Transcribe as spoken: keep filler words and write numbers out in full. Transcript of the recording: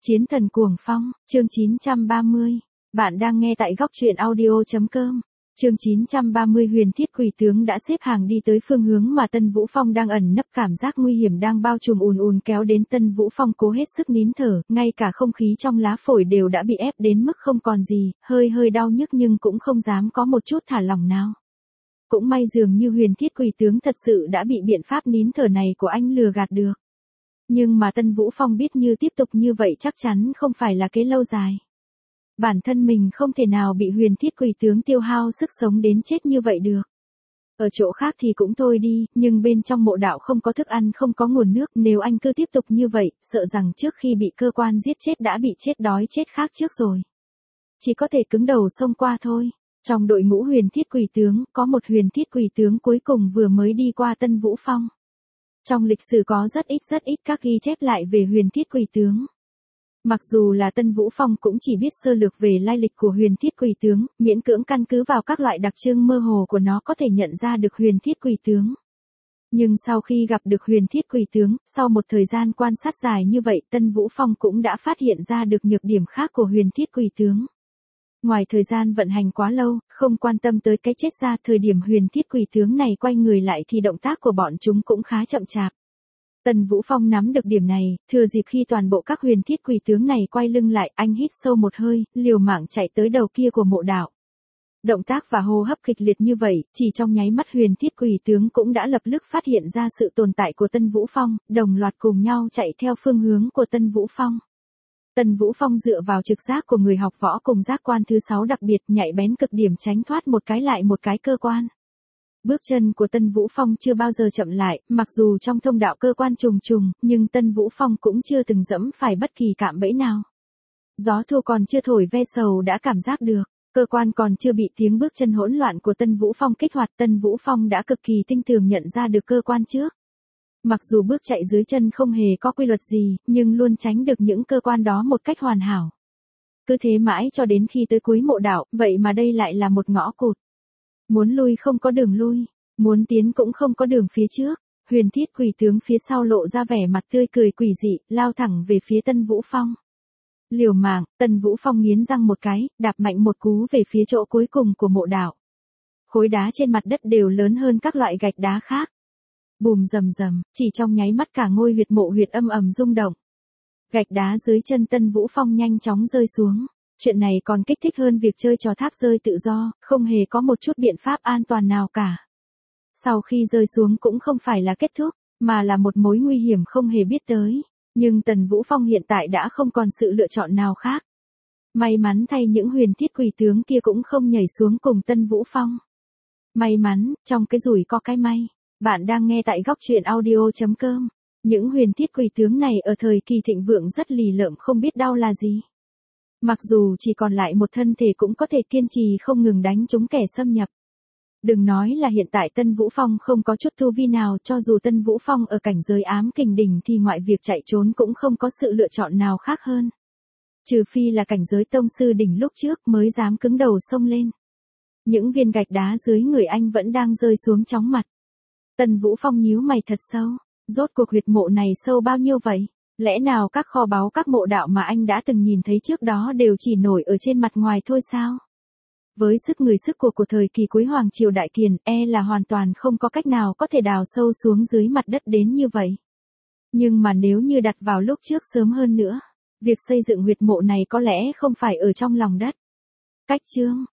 Chiến thần cuồng phong, chương chín trăm ba mươi. Bạn đang nghe tại góc truyện audio.com. Chương chín trăm ba mươi Huyền Thiết Quỷ Tướng đã xếp hàng đi tới phương hướng mà Tân Vũ Phong đang ẩn nấp, cảm giác nguy hiểm đang bao trùm ùn ùn kéo đến. Tân Vũ Phong cố hết sức nín thở, ngay cả không khí trong lá phổi đều đã bị ép đến mức không còn gì, hơi hơi đau nhức nhưng cũng không dám có một chút thả lỏng nào. Cũng may dường như Huyền Thiết Quỷ Tướng thật sự đã bị biện pháp nín thở này của anh lừa gạt được. Nhưng mà Tân Vũ Phong biết như tiếp tục như vậy chắc chắn không phải là kế lâu dài. Bản thân mình không thể nào bị Huyền Thiết Quỷ Tướng tiêu hao sức sống đến chết như vậy được. Ở chỗ khác thì cũng thôi đi, nhưng bên trong mộ đạo không có thức ăn, không có nguồn nước, nếu anh cứ tiếp tục như vậy, sợ rằng trước khi bị cơ quan giết chết đã bị chết đói chết khác trước rồi. Chỉ có thể cứng đầu xông qua thôi. Trong đội ngũ Huyền Thiết Quỷ Tướng, có một Huyền Thiết Quỷ Tướng cuối cùng vừa mới đi qua Tân Vũ Phong. Trong lịch sử có rất ít rất ít các ghi chép lại về Huyền Thiết Quỷ Tướng. Mặc dù là Tân Vũ Phong cũng chỉ biết sơ lược về lai lịch của Huyền Thiết Quỷ Tướng, miễn cưỡng căn cứ vào các loại đặc trưng mơ hồ của nó có thể nhận ra được Huyền Thiết Quỷ Tướng. Nhưng sau khi gặp được Huyền Thiết Quỷ Tướng, sau một thời gian quan sát dài như vậy, Tân Vũ Phong cũng đã phát hiện ra được nhược điểm khác của Huyền Thiết Quỷ Tướng. Ngoài thời gian vận hành quá lâu, không quan tâm tới cái chết ra, thời điểm Huyền Thiết Quỷ Tướng này quay người lại thì động tác của bọn chúng cũng khá chậm chạp. Tần Vũ Phong nắm được điểm này, thừa dịp khi toàn bộ các Huyền Thiết Quỷ Tướng này quay lưng lại, anh hít sâu một hơi, liều mạng chạy tới đầu kia của mộ đạo. Động tác và hô hấp kịch liệt như vậy, chỉ trong nháy mắt Huyền Thiết Quỷ Tướng cũng đã lập tức phát hiện ra sự tồn tại của Tân Vũ Phong, đồng loạt cùng nhau chạy theo phương hướng của Tân Vũ Phong. Tân Vũ Phong dựa vào trực giác của người học võ cùng giác quan thứ sáu đặc biệt, nhạy bén cực điểm, tránh thoát một cái lại một cái cơ quan. Bước chân của Tân Vũ Phong chưa bao giờ chậm lại, mặc dù trong thông đạo cơ quan trùng trùng, nhưng Tân Vũ Phong cũng chưa từng dẫm phải bất kỳ cạm bẫy nào. Gió thu còn chưa thổi ve sầu đã cảm giác được, cơ quan còn chưa bị tiếng bước chân hỗn loạn của Tân Vũ Phong kích hoạt, Tân Vũ Phong đã cực kỳ tinh tường nhận ra được cơ quan trước. Mặc dù bước chạy dưới chân không hề có quy luật gì, nhưng luôn tránh được những cơ quan đó một cách hoàn hảo. Cứ thế mãi cho đến khi tới cuối mộ đạo, vậy mà đây lại là một ngõ cụt. Muốn lui không có đường lui, muốn tiến cũng không có đường phía trước. Huyền Thiết Quỷ Tướng phía sau lộ ra vẻ mặt tươi cười quỷ dị, lao thẳng về phía Tân Vũ Phong. Liều mạng, Tân Vũ Phong nghiến răng một cái, đạp mạnh một cú về phía chỗ cuối cùng của mộ đạo. Khối đá trên mặt đất đều lớn hơn các loại gạch đá khác. Bùm rầm rầm, chỉ trong nháy mắt cả ngôi huyệt mộ huyệt âm ầm rung động. Gạch đá dưới chân Tân Vũ Phong nhanh chóng rơi xuống. Chuyện này còn kích thích hơn việc chơi trò tháp rơi tự do, không hề có một chút biện pháp an toàn nào cả. Sau khi rơi xuống cũng không phải là kết thúc, mà là một mối nguy hiểm không hề biết tới. Nhưng Tần Vũ Phong hiện tại đã không còn sự lựa chọn nào khác. May mắn thay những Huyền Thiết Quỷ Tướng kia cũng không nhảy xuống cùng Tân Vũ Phong. May mắn, trong cái rủi có cái may. Bạn đang nghe tại góc truyện audio.com. Những Huyền Thiết Quỷ Tướng này ở thời kỳ thịnh vượng rất lì lợm, không biết đau là gì. Mặc dù chỉ còn lại một thân thể cũng có thể kiên trì không ngừng đánh trúng kẻ xâm nhập. Đừng nói là hiện tại Tân Vũ Phong không có chút tu vi nào, cho dù Tân Vũ Phong ở cảnh giới ám kình đỉnh thì ngoại việc chạy trốn cũng không có sự lựa chọn nào khác hơn. Trừ phi là cảnh giới tông sư đỉnh lúc trước mới dám cứng đầu xông lên. Những viên gạch đá dưới người anh vẫn đang rơi xuống chóng mặt. Tân Vũ Phong nhíu mày thật sâu, rốt cuộc huyệt mộ này sâu bao nhiêu vậy? Lẽ nào các kho báu các mộ đạo mà anh đã từng nhìn thấy trước đó đều chỉ nổi ở trên mặt ngoài thôi sao? Với sức người sức của của thời kỳ cuối Hoàng Triều Đại Kiền, e là hoàn toàn không có cách nào có thể đào sâu xuống dưới mặt đất đến như vậy. Nhưng mà nếu như đặt vào lúc trước sớm hơn nữa, việc xây dựng huyệt mộ này có lẽ không phải ở trong lòng đất. Cách chương,